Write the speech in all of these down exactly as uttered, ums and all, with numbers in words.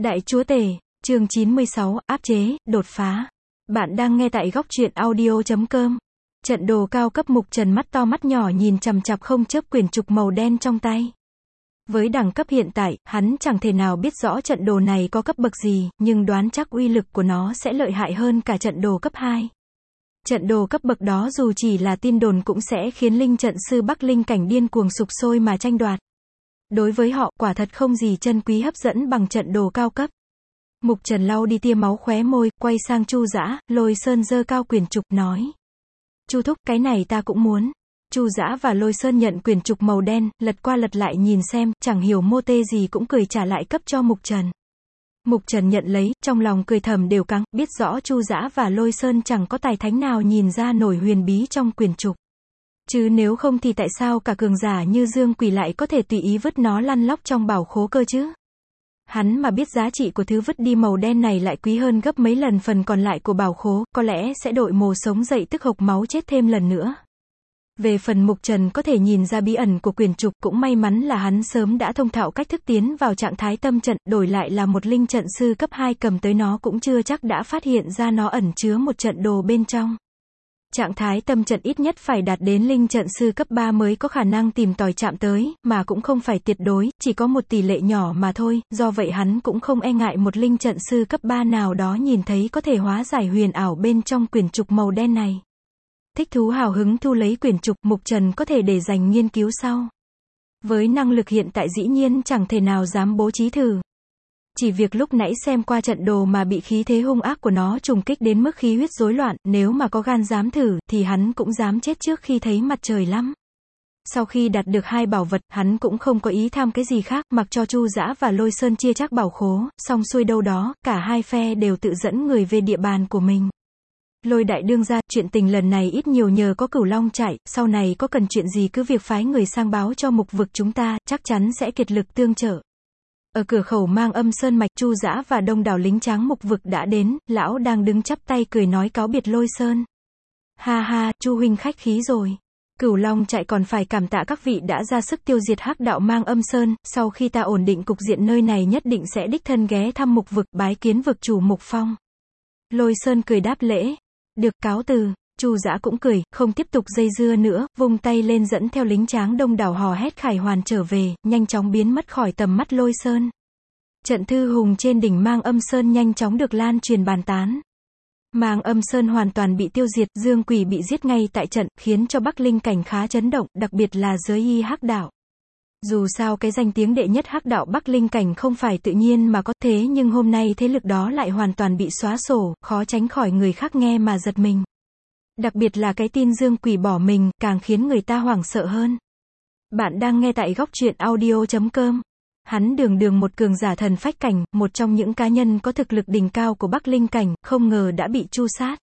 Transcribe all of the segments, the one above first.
Đại chúa tể, chương chín mươi sáu, áp chế, đột phá. Bạn đang nghe tại góc truyện audio chấm com. Trận đồ cao cấp. Mục Trần mắt to mắt nhỏ nhìn chằm chằm không chớp quyển trục màu đen trong tay. Với đẳng cấp hiện tại, hắn chẳng thể nào biết rõ trận đồ này có cấp bậc gì, nhưng đoán chắc uy lực của nó sẽ lợi hại hơn cả trận đồ cấp hai. Trận đồ cấp bậc đó dù chỉ là tin đồn cũng sẽ khiến linh trận sư Bắc Linh cảnh điên cuồng sục sôi mà tranh đoạt. Đối với họ, quả thật không gì chân quý hấp dẫn bằng trận đồ cao cấp. Mục Trần lau đi tia máu khóe môi, quay sang Chu Dã, Lôi Sơn giơ cao quyển trục, nói: Chu thúc, cái này ta cũng muốn. Chu Dã và Lôi Sơn nhận quyển trục màu đen, lật qua lật lại nhìn xem, chẳng hiểu mô tê gì cũng cười trả lại cấp cho Mục Trần. Mục Trần nhận lấy, trong lòng cười thầm đều căng, biết rõ Chu Dã và Lôi Sơn chẳng có tài thánh nào nhìn ra nổi huyền bí trong quyển trục. Chứ nếu không thì tại sao cả cường giả như Dương Quỷ lại có thể tùy ý vứt nó lăn lóc trong bảo khố cơ chứ? Hắn mà biết giá trị của thứ vứt đi màu đen này lại quý hơn gấp mấy lần phần còn lại của bảo khố, có lẽ sẽ đội mồ sống dậy tức hộc máu chết thêm lần nữa. Về phần Mục Trần có thể nhìn ra bí ẩn của quyển trục, cũng may mắn là hắn sớm đã thông thạo cách thức tiến vào trạng thái tâm trận, đổi lại là một linh trận sư cấp hai cầm tới nó cũng chưa chắc đã phát hiện ra nó ẩn chứa một trận đồ bên trong. Trạng thái tâm trận ít nhất phải đạt đến linh trận sư cấp ba mới có khả năng tìm tòi chạm tới, mà cũng không phải tuyệt đối, chỉ có một tỷ lệ nhỏ mà thôi, do vậy hắn cũng không e ngại một linh trận sư cấp ba nào đó nhìn thấy có thể hóa giải huyền ảo bên trong quyển trục màu đen này. Thích thú hào hứng thu lấy quyển trục, Mục Trần có thể để dành nghiên cứu sau. Với năng lực hiện tại dĩ nhiên chẳng thể nào dám bố trí thử. Chỉ việc lúc nãy xem qua trận đồ mà bị khí thế hung ác của nó trùng kích đến mức khí huyết rối loạn, nếu mà có gan dám thử, thì hắn cũng dám chết trước khi thấy mặt trời lắm. Sau khi đạt được hai bảo vật, hắn cũng không có ý tham cái gì khác, mặc cho Chu Dã và Lôi Sơn chia chắc bảo khố, xong xuôi đâu đó, cả hai phe đều tự dẫn người về địa bàn của mình. Lôi đại đương gia, chuyện tình lần này ít nhiều nhờ có Cửu Long chạy, sau này có cần chuyện gì cứ việc phái người sang báo cho Mục vực chúng ta, chắc chắn sẽ kiệt lực tương trợ. Ở cửa khẩu Mang Âm Sơn mạch, Chu Dã và đông đảo lính tráng Mục vực đã đến, lão đang đứng chắp tay cười nói cáo biệt Lôi Sơn. Ha ha, Chu huynh khách khí rồi. Cửu Long chạy còn phải cảm tạ các vị đã ra sức tiêu diệt hắc đạo Mang Âm Sơn, sau khi ta ổn định cục diện nơi này nhất định sẽ đích thân ghé thăm Mục vực, bái kiến vực chủ Mục Phong. Lôi Sơn cười đáp lễ. Được, cáo từ. Chu Dã cũng cười, không tiếp tục dây dưa nữa, vung tay lên dẫn theo lính tráng đông đảo hò hét khải hoàn trở về, nhanh chóng biến mất khỏi tầm mắt Lôi Sơn. Trận thư hùng trên đỉnh Mang Âm Sơn nhanh chóng được lan truyền bàn tán. Mang Âm Sơn hoàn toàn bị tiêu diệt, Dương Quỷ bị giết ngay tại trận, khiến cho Bắc Linh cảnh khá chấn động, đặc biệt là giới y hắc đạo. Dù sao cái danh tiếng đệ nhất hắc đạo Bắc Linh cảnh không phải tự nhiên mà có, thế nhưng hôm nay thế lực đó lại hoàn toàn bị xóa sổ, khó tránh khỏi người khác nghe mà giật mình. Đặc biệt là cái tin Dương Quỷ bỏ mình, càng khiến người ta hoảng sợ hơn. Bạn đang nghe tại góc truyện audio chấm com. Hắn đường đường một cường giả thần phách cảnh, một trong những cá nhân có thực lực đỉnh cao của Bắc Linh cảnh, không ngờ đã bị tru sát.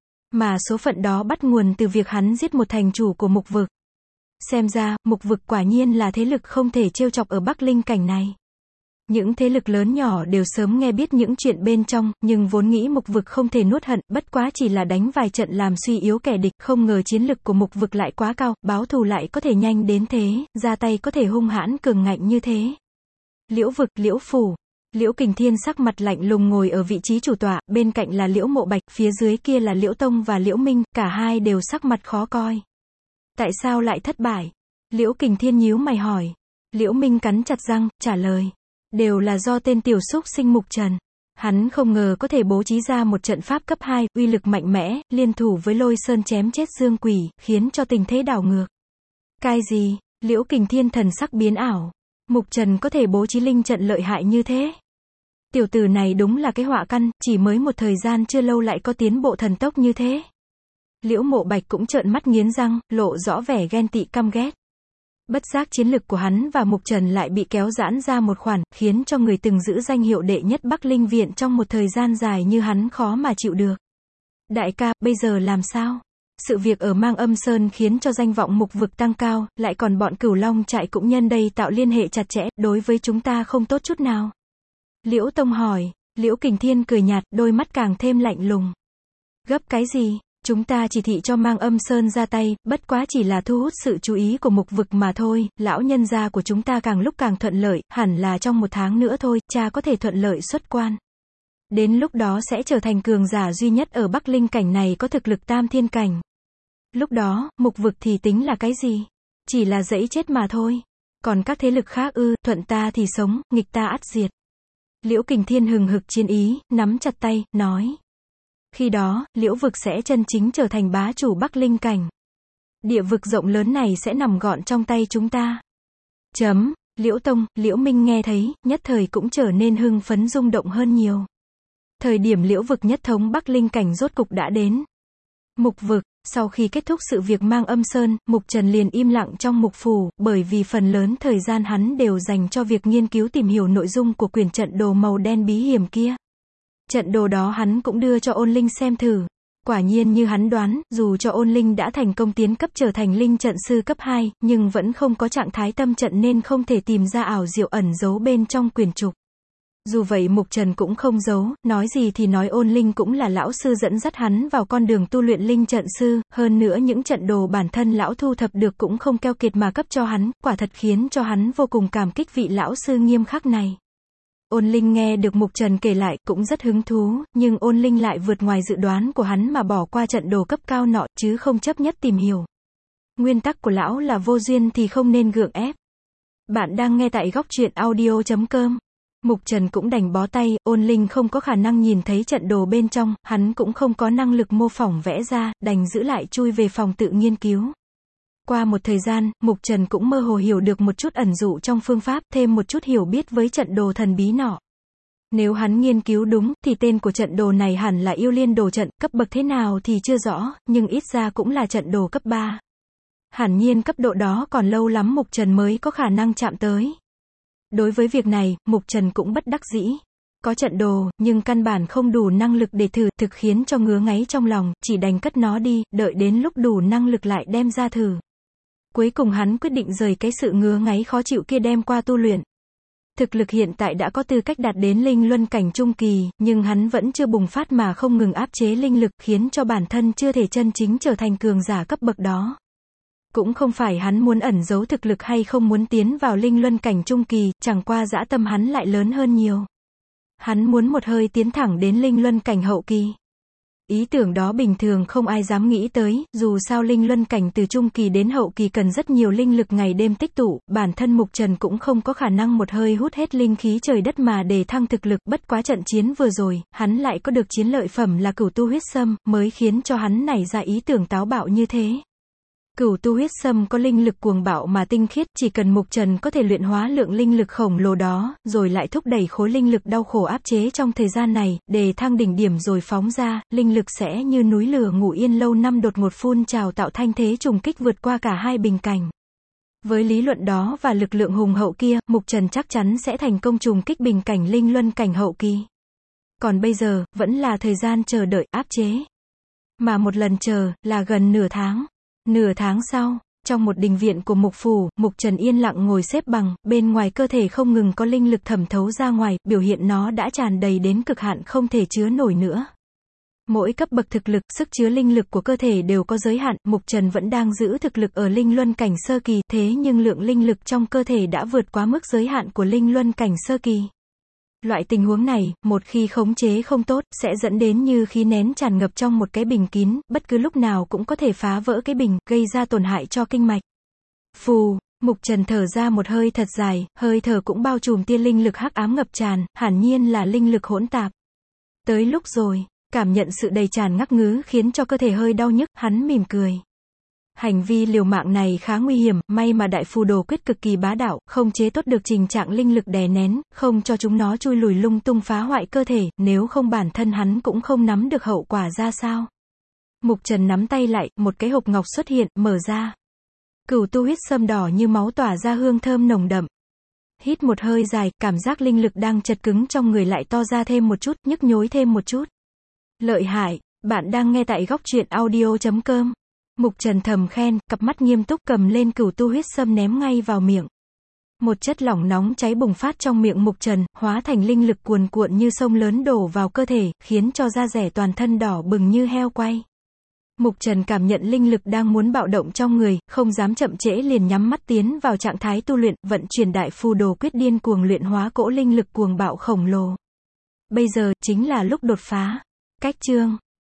Mà số phận đó bắt nguồn từ việc hắn giết một thành chủ của Mục vực. Xem ra, Mục vực quả nhiên là thế lực không thể trêu chọc ở Bắc Linh cảnh này. Những thế lực lớn nhỏ đều sớm nghe biết những chuyện bên trong, nhưng vốn nghĩ Mục vực không thể nuốt hận, bất quá chỉ là đánh vài trận làm suy yếu kẻ địch, không ngờ chiến lực của Mục vực lại quá cao, báo thù lại có thể nhanh đến thế, ra tay có thể hung hãn cường ngạnh như thế. Liễu vực, Liễu phủ. Liễu Kình Thiên sắc mặt lạnh lùng ngồi ở vị trí chủ tọa, bên cạnh là Liễu Mộ Bạch, phía dưới kia là Liễu Tông và Liễu Minh, cả hai đều sắc mặt khó coi. Tại sao lại thất bại? Liễu Kình Thiên nhíu mày hỏi. Liễu Minh cắn chặt răng, trả lời. Đều là do tên tiểu súc sinh Mục Trần. Hắn không ngờ có thể bố trí ra một trận pháp cấp hai, uy lực mạnh mẽ, liên thủ với Lôi Sơn chém chết Dương Quỷ, khiến cho tình thế đảo ngược. Cái gì? Liễu Kình Thiên thần sắc biến ảo. Mục Trần có thể bố trí linh trận lợi hại như thế? Tiểu tử này đúng là cái họa căn, chỉ mới một thời gian chưa lâu lại có tiến bộ thần tốc như thế. Liễu Mộ Bạch cũng trợn mắt nghiến răng, lộ rõ vẻ ghen tị căm ghét. Bất giác chiến lực của hắn và Mục Trần lại bị kéo giãn ra một khoản, khiến cho người từng giữ danh hiệu đệ nhất Bắc Linh viện trong một thời gian dài như hắn khó mà chịu được. Đại ca, bây giờ làm sao? Sự việc ở Mang Âm Sơn khiến cho danh vọng Mục vực tăng cao, lại còn bọn Cửu Long trại cũng nhân đây tạo liên hệ chặt chẽ, đối với chúng ta không tốt chút nào. Liễu Tông hỏi. Liễu Kình Thiên cười nhạt, đôi mắt càng thêm lạnh lùng. Gấp cái gì? Chúng ta chỉ thị cho Mang Âm Sơn ra tay, bất quá chỉ là thu hút sự chú ý của Mục Vực mà thôi, lão nhân gia của chúng ta càng lúc càng thuận lợi, hẳn là trong một tháng nữa thôi, cha có thể thuận lợi xuất quan. Đến lúc đó sẽ trở thành cường giả duy nhất ở Bắc Linh cảnh này có thực lực tam thiên cảnh. Lúc đó, Mục Vực thì tính là cái gì? Chỉ là dẫy chết mà thôi. Còn các thế lực khác ư, thuận ta thì sống, nghịch ta ắt diệt. Liễu Kình Thiên hừng hực chiến ý, nắm chặt tay, nói. Khi đó, Liễu Vực sẽ chân chính trở thành bá chủ Bắc Linh cảnh. Địa vực rộng lớn này sẽ nằm gọn trong tay chúng ta. Chấm, Liễu Tông, Liễu Minh nghe thấy, nhất thời cũng trở nên hưng phấn rung động hơn nhiều. Thời điểm Liễu Vực nhất thống Bắc Linh cảnh rốt cục đã đến. Mục Vực, sau khi kết thúc sự việc Mang Âm Sơn, Mục Trần liền im lặng trong mục phủ, bởi vì phần lớn thời gian hắn đều dành cho việc nghiên cứu tìm hiểu nội dung của quyển trận đồ màu đen bí hiểm kia. Trận đồ đó hắn cũng đưa cho Ôn Linh xem thử. Quả nhiên như hắn đoán, dù cho Ôn Linh đã thành công tiến cấp trở thành linh trận sư cấp hai, nhưng vẫn không có trạng thái tâm trận nên không thể tìm ra ảo diệu ẩn giấu bên trong quyển trục. Dù vậy Mục Trần cũng không giấu, nói gì thì nói Ôn Linh cũng là lão sư dẫn dắt hắn vào con đường tu luyện linh trận sư, hơn nữa những trận đồ bản thân lão thu thập được cũng không keo kiệt mà cấp cho hắn, quả thật khiến cho hắn vô cùng cảm kích vị lão sư nghiêm khắc này. Ôn Linh nghe được Mục Trần kể lại, cũng rất hứng thú, nhưng Ôn Linh lại vượt ngoài dự đoán của hắn mà bỏ qua trận đồ cấp cao nọ, chứ không chấp nhất tìm hiểu. Nguyên tắc của lão là vô duyên thì không nên gượng ép. Bạn đang nghe tại góc truyện audio chấm com. Mục Trần cũng đành bó tay, Ôn Linh không có khả năng nhìn thấy trận đồ bên trong, hắn cũng không có năng lực mô phỏng vẽ ra, đành giữ lại chui về phòng tự nghiên cứu. Qua một thời gian, Mục Trần cũng mơ hồ hiểu được một chút ẩn dụ trong phương pháp, thêm một chút hiểu biết với trận đồ thần bí nọ. Nếu hắn nghiên cứu đúng, thì tên của trận đồ này hẳn là yêu liên đồ trận, cấp bậc thế nào thì chưa rõ, nhưng ít ra cũng là trận đồ cấp ba. Hẳn nhiên cấp độ đó còn lâu lắm Mục Trần mới có khả năng chạm tới. Đối với việc này, Mục Trần cũng bất đắc dĩ. Có trận đồ, nhưng căn bản không đủ năng lực để thử, thực khiến cho ngứa ngáy trong lòng, chỉ đành cất nó đi, đợi đến lúc đủ năng lực lại đem ra thử. Cuối cùng hắn quyết định rời cái sự ngứa ngáy khó chịu kia đem qua tu luyện. Thực lực hiện tại đã có tư cách đạt đến linh luân cảnh trung kỳ, nhưng hắn vẫn chưa bùng phát mà không ngừng áp chế linh lực, khiến cho bản thân chưa thể chân chính trở thành cường giả cấp bậc đó. Cũng không phải hắn muốn ẩn giấu thực lực hay không muốn tiến vào linh luân cảnh trung kỳ, chẳng qua dã tâm hắn lại lớn hơn nhiều. Hắn muốn một hơi tiến thẳng đến linh luân cảnh hậu kỳ. Ý tưởng đó bình thường không ai dám nghĩ tới, dù sao linh luân cảnh từ trung kỳ đến hậu kỳ cần rất nhiều linh lực ngày đêm tích tụ, bản thân Mục Trần cũng không có khả năng một hơi hút hết linh khí trời đất mà để thăng thực lực, bất quá trận chiến vừa rồi, hắn lại có được chiến lợi phẩm là Cửu Tu Huyết Sâm, mới khiến cho hắn nảy ra ý tưởng táo bạo như thế. Cửu Tu Huyết Sâm có linh lực cuồng bạo mà tinh khiết, chỉ cần Mục Trần có thể luyện hóa lượng linh lực khổng lồ đó, rồi lại thúc đẩy khối linh lực đau khổ áp chế trong thời gian này, để thăng đỉnh điểm rồi phóng ra, linh lực sẽ như núi lửa ngủ yên lâu năm đột ngột phun trào tạo thanh thế trùng kích vượt qua cả hai bình cảnh. Với lý luận đó và lực lượng hùng hậu kia, Mục Trần chắc chắn sẽ thành công trùng kích bình cảnh linh luân cảnh hậu kỳ. Còn bây giờ, vẫn là thời gian chờ đợi áp chế. Mà một lần chờ, là gần nửa tháng. Nửa tháng sau, trong một đình viện của Mục phủ, Mục Trần yên lặng ngồi xếp bằng, bên ngoài cơ thể không ngừng có linh lực thẩm thấu ra ngoài, biểu hiện nó đã tràn đầy đến cực hạn không thể chứa nổi nữa. Mỗi cấp bậc thực lực, sức chứa linh lực của cơ thể đều có giới hạn, Mục Trần vẫn đang giữ thực lực ở linh luân cảnh sơ kỳ, thế nhưng lượng linh lực trong cơ thể đã vượt quá mức giới hạn của linh luân cảnh sơ kỳ. Loại tình huống này, một khi khống chế không tốt, sẽ dẫn đến như khí nén tràn ngập trong một cái bình kín, bất cứ lúc nào cũng có thể phá vỡ cái bình, gây ra tổn hại cho kinh mạch. Phù, Mục Trần thở ra một hơi thật dài, hơi thở cũng bao trùm tia linh lực hắc ám ngập tràn, hẳn nhiên là linh lực hỗn tạp. Tới lúc rồi, cảm nhận sự đầy tràn ngắc ngứ khiến cho cơ thể hơi đau nhức, hắn mỉm cười. Hành vi liều mạng này khá nguy hiểm, may mà đại phù đồ quyết cực kỳ bá đạo, không chế tốt được tình trạng linh lực đè nén, không cho chúng nó chui lùi lung tung phá hoại cơ thể, nếu không bản thân hắn cũng không nắm được hậu quả ra sao. Mục Trần nắm tay lại, một cái hộp ngọc xuất hiện, mở ra. Cửu Tu Huyết Sâm đỏ như máu tỏa ra hương thơm nồng đậm. Hít một hơi dài, cảm giác linh lực đang chật cứng trong người lại to ra thêm một chút, nhức nhối thêm một chút. Lợi hại, bạn đang nghe tại góc truyện audio chấm com. Mục Trần thầm khen, cặp mắt nghiêm túc cầm lên Cửu Tu Huyết Sâm ném ngay vào miệng. Một chất lỏng nóng cháy bùng phát trong miệng Mục Trần, hóa thành linh lực cuồn cuộn như sông lớn đổ vào cơ thể, khiến cho da rẻ toàn thân đỏ bừng như heo quay. Mục Trần cảm nhận linh lực đang muốn bạo động trong người, không dám chậm trễ liền nhắm mắt tiến vào trạng thái tu luyện, vận chuyển đại phù đồ quyết điên cuồng luyện hóa cỗ linh lực cuồng bạo khổng lồ. Bây giờ, chính là lúc đột phá. Cách chương